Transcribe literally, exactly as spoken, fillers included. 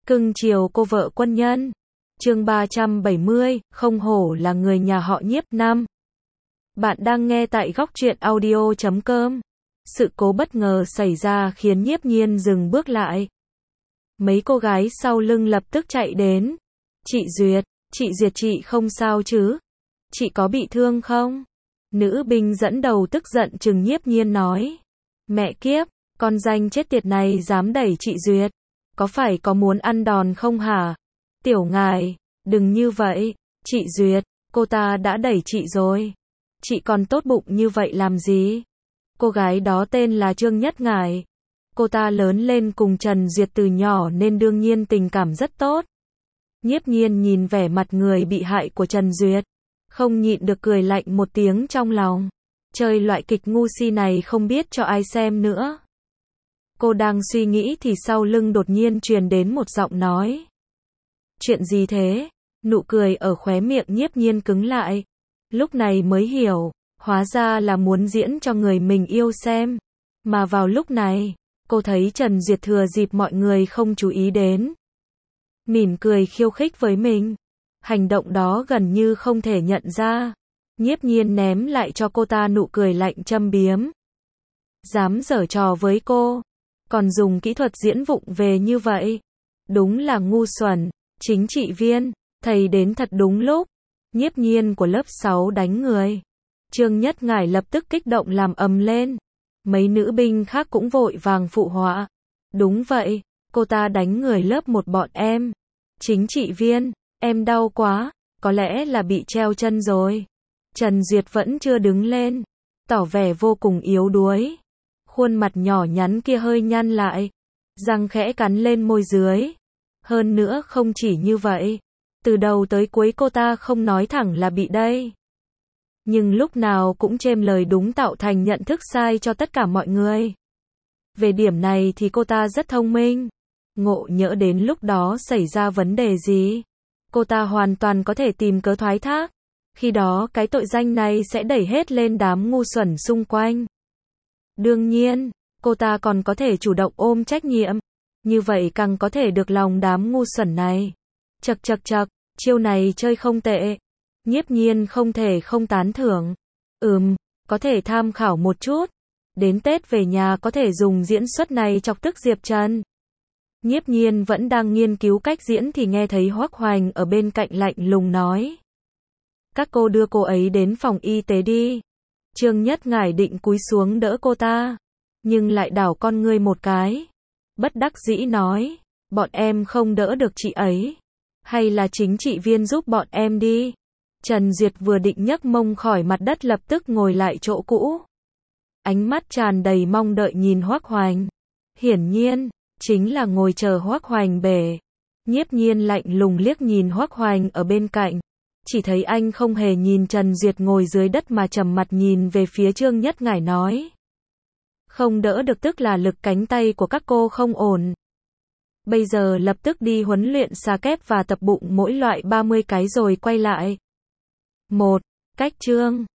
Cưng chiều cô vợ quân nhân. Chương ba trăm bảy mươi, không hổ là người nhà họ Nhiếp. Năm. Bạn đang nghe tại góc truyện audio chấm com. Sự cố bất ngờ xảy ra khiến Nhiếp Nhiên dừng bước lại. Mấy cô gái sau lưng lập tức chạy đến. Chị Duyệt, chị Duyệt chị không sao chứ? Chị có bị thương không? Nữ binh dẫn đầu tức giận trừng Nhiếp Nhiên nói. Mẹ kiếp, con danh chết tiệt này dám đẩy chị Duyệt. Có phải có muốn ăn đòn không hả? Tiểu ngài, đừng như vậy. Chị Duyệt, cô ta đã đẩy chị rồi. Chị còn tốt bụng như vậy làm gì? Cô gái đó tên là Trương Nhất Ngải. Cô ta lớn lên cùng Trần Duyệt từ nhỏ nên đương nhiên tình cảm rất tốt. Nhiếp Nhiên nhìn vẻ mặt người bị hại của Trần Duyệt, không nhịn được cười lạnh một tiếng trong lòng. Chơi loại kịch ngu si này không biết cho ai xem nữa. Cô đang suy nghĩ thì sau lưng đột nhiên truyền đến một giọng nói. Chuyện gì thế? Nụ cười ở khóe miệng Nhiếp Nhiên cứng lại. Lúc này mới hiểu, hóa ra là muốn diễn cho người mình yêu xem. Mà vào lúc này, cô thấy Trần Duyệt thừa dịp mọi người không chú ý đến, mỉm cười khiêu khích với mình. Hành động đó gần như không thể nhận ra. Nhiếp Nhiên ném lại cho cô ta nụ cười lạnh châm biếm. Dám giở trò với cô, còn dùng kỹ thuật diễn vụng về như vậy. Đúng là ngu xuẩn. Chính trị viên, thầy đến thật đúng lúc. Nhiếp Nhiên của lớp sáu đánh người. Trương Nhất Ngải lập tức kích động làm ầm lên. Mấy nữ binh khác cũng vội vàng phụ họa. Đúng vậy, cô ta đánh người lớp một bọn em. Chính trị viên, em đau quá, có lẽ là bị treo chân rồi. Trần Duyệt vẫn chưa đứng lên, tỏ vẻ vô cùng yếu đuối. Khuôn mặt nhỏ nhắn kia hơi nhăn lại, răng khẽ cắn lên môi dưới. Hơn nữa không chỉ như vậy, từ đầu tới cuối cô ta không nói thẳng là bị đây. Nhưng lúc nào cũng chêm lời đúng tạo thành nhận thức sai cho tất cả mọi người. Về điểm này thì cô ta rất thông minh. Ngộ nhỡ đến lúc đó xảy ra vấn đề gì, cô ta hoàn toàn có thể tìm cớ thoái thác. Khi đó cái tội danh này sẽ đẩy hết lên đám ngu xuẩn xung quanh. Đương nhiên, cô ta còn có thể chủ động ôm trách nhiệm. Như vậy càng có thể được lòng đám ngu xuẩn này. Chậc chậc chậc, chiêu này chơi không tệ. Nhiếp Nhiên không thể không tán thưởng. Ừm, có thể tham khảo một chút. Đến Tết về nhà có thể dùng diễn xuất này chọc tức Diệp Trần. Nhiếp Nhiên vẫn đang nghiên cứu cách diễn thì nghe thấy Hoắc Hoành ở bên cạnh lạnh lùng nói. Các cô đưa cô ấy đến phòng y tế đi. Trương Nhất Ngải định cúi xuống đỡ cô ta, nhưng lại đảo con ngươi một cái. Bất đắc dĩ nói, bọn em không đỡ được chị ấy. Hay là chính trị viên giúp bọn em đi. Trần Duyệt vừa định nhấc mông khỏi mặt đất lập tức ngồi lại chỗ cũ. Ánh mắt tràn đầy mong đợi nhìn Hoắc Hoành. Hiển nhiên, chính là ngồi chờ Hoắc Hoành bể. Nhiếp Nhiên lạnh lùng liếc nhìn Hoắc Hoành ở bên cạnh. Chỉ thấy anh không hề nhìn Trần Duyệt ngồi dưới đất mà trầm mặt nhìn về phía Trương Nhất Ngải nói. Không đỡ được tức là lực cánh tay của các cô không ổn. Bây giờ lập tức đi huấn luyện xà kép và tập bụng mỗi loại ba mươi cái rồi quay lại. Một. Cách chương.